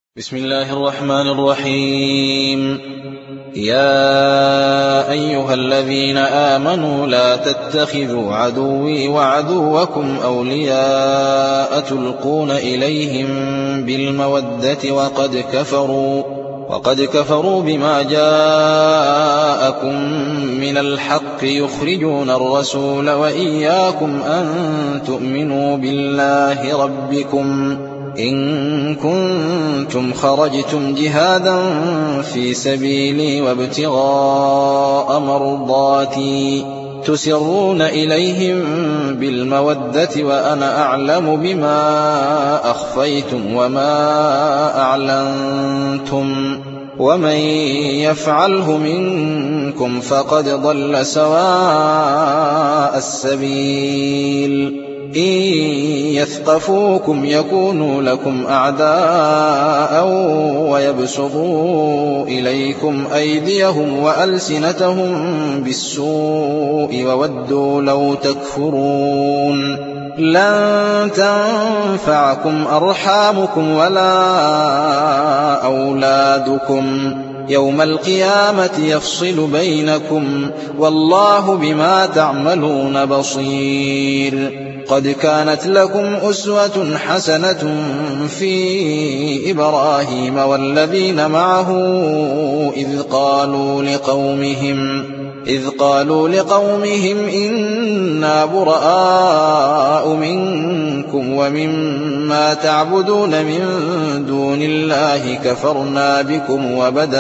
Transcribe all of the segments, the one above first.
بسم الله الرحمن الرحيم. يا أيها الذين آمنوا لا تتخذوا عدوي وعدوكم أولياء تلقون إليهم بالمودة وقد كفروا بما جاءكم من الحق يخرجون الرسول وإياكم أن تؤمنوا بالله ربكم إن كنتم خرجتم جهادا في سبيلي وابتغاء مرضاتي تسرون إليهم بالمودة وأنا أعلم بما أخفيتم وما أعلنتم ومن يفعله منكم فقد ضل سواء السبيل. إن يثقفوكم يكونوا لكم أعداء ويبسطوا إليكم أيديهم وألسنتهم بالسوء وودوا لو تكفرون. لن تنفعكم أرحامكم ولا أولادكم يوم القيامة يفصل بينكم والله بما تعملون بصير. قد كانت لكم أسوة حسنة في إبراهيم والذين معه إذ قالوا لقومهم إنا براء منكم ومما تعبدون من دون الله كفرنا بكم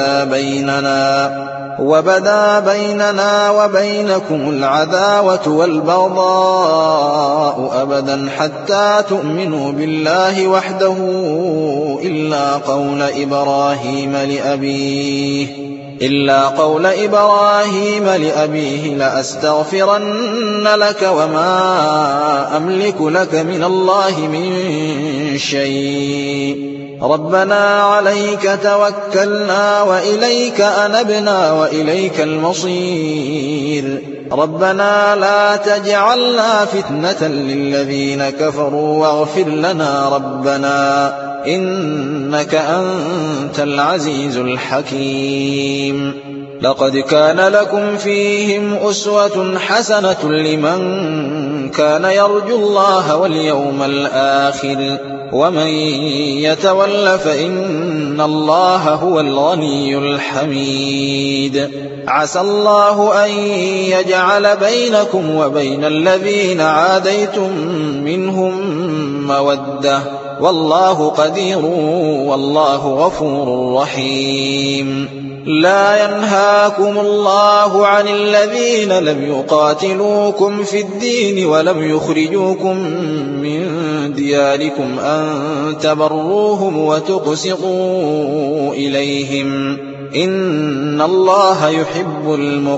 وبدا بيننا وبينكم العداوة والبغضاء أبدا حتى تؤمنوا بالله وحده إلا قول إبراهيم لأبيه لأستغفرن لك وما أملك لك من الله من شيء ربنا عليك توكلنا وإليك أنبنا وإليك المصير. ربنا لا تجعلنا فتنة للذين كفروا واغفر لنا ربنا إنك أنت العزيز الحكيم. لقد كان لكم فيهم أسوة حسنة لمن كان يرجو الله واليوم الآخر ومن يتول فإن الله هو الغني الحميد. عسى الله أن يجعل بينكم وبين الذين عاديتم منهم مودة والله قدير والله غفور رحيم. لا ينهاكم الله عن الذين لم يقاتلوكم في الدين ولم يخرجوكم من دياركم أن تبروهم وتقسطوا إليهم إن الله يحب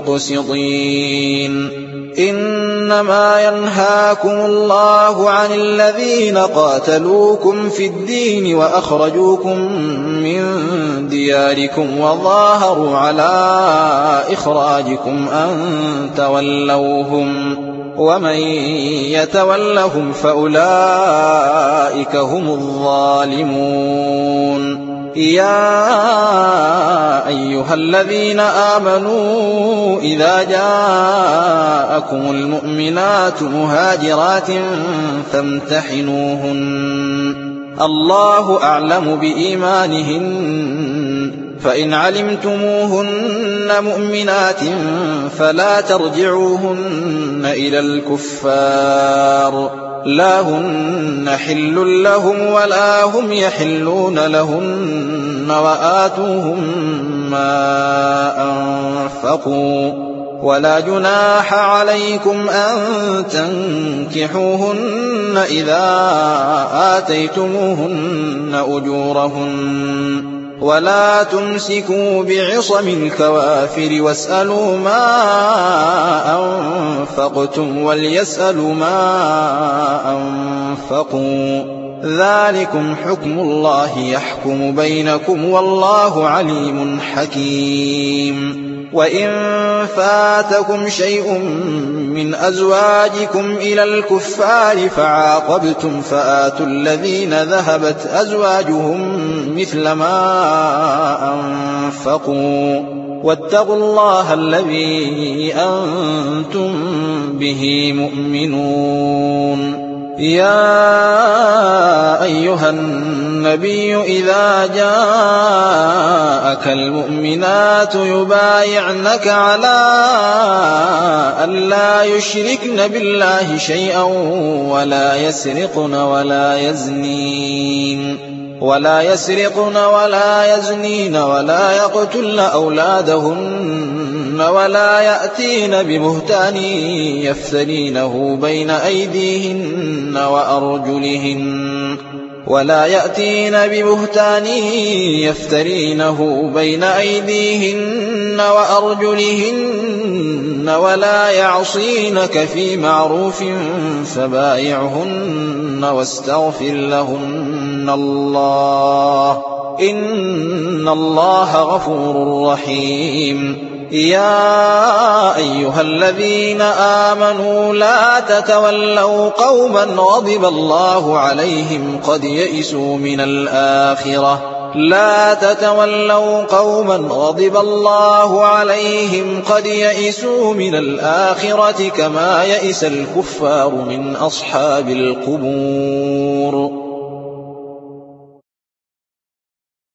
المقسطين. إنما ينهاكم الله عن الذين قاتلوكم في الدين وأخرجوكم من دياركم وظاهروا على إخراجكم أن تولوهم ومن يتولهم فأولئك هم الظالمون. يا أيها الذين آمنوا إذا جاءكم المؤمنات مهاجرات فامتحنوهن الله أعلم بإيمانهن فإن علمتموهن مؤمنات فلا ترجعوهن إلى الكفار لا هن حل لهم ولا هم يحلون لهن وآتوهم ما أنفقوا ولا جناح عليكم أن تنكحوهن إذا آتيتموهن أجورهن ولا تمسكوا بعصم الكوافر واسألوا ما أنفقتم وليسألوا ما أنفقوا ذلكم حكم الله يحكم بينكم والله عليم حكيم. وإن فاتكم شيء من أزواجكم إلى الكفار فعاقبتم فآتوا الذين ذهبت أزواجهم مثل ما أنفقوا واتقوا الله الذي أنتم به مؤمنون. يا أيها النبي إذا جاءك المؤمنات يبايعنك على أن لا يشركن بالله شيئا ولا يسرقن ولا يزنين ولا يقتلن أولادهن ولا يأتين ببهتان يفترينه بين أيديهن وأرجلهن ولا يعصينك في معروف فبايعهن واستغفر لهن الله إن الله غفور رحيم. يا أيها الذين آمنوا لا تتولوا قوما غضب الله عليهم قد يئسوا من الآخرة كما يئس الكفار من أصحاب القبور.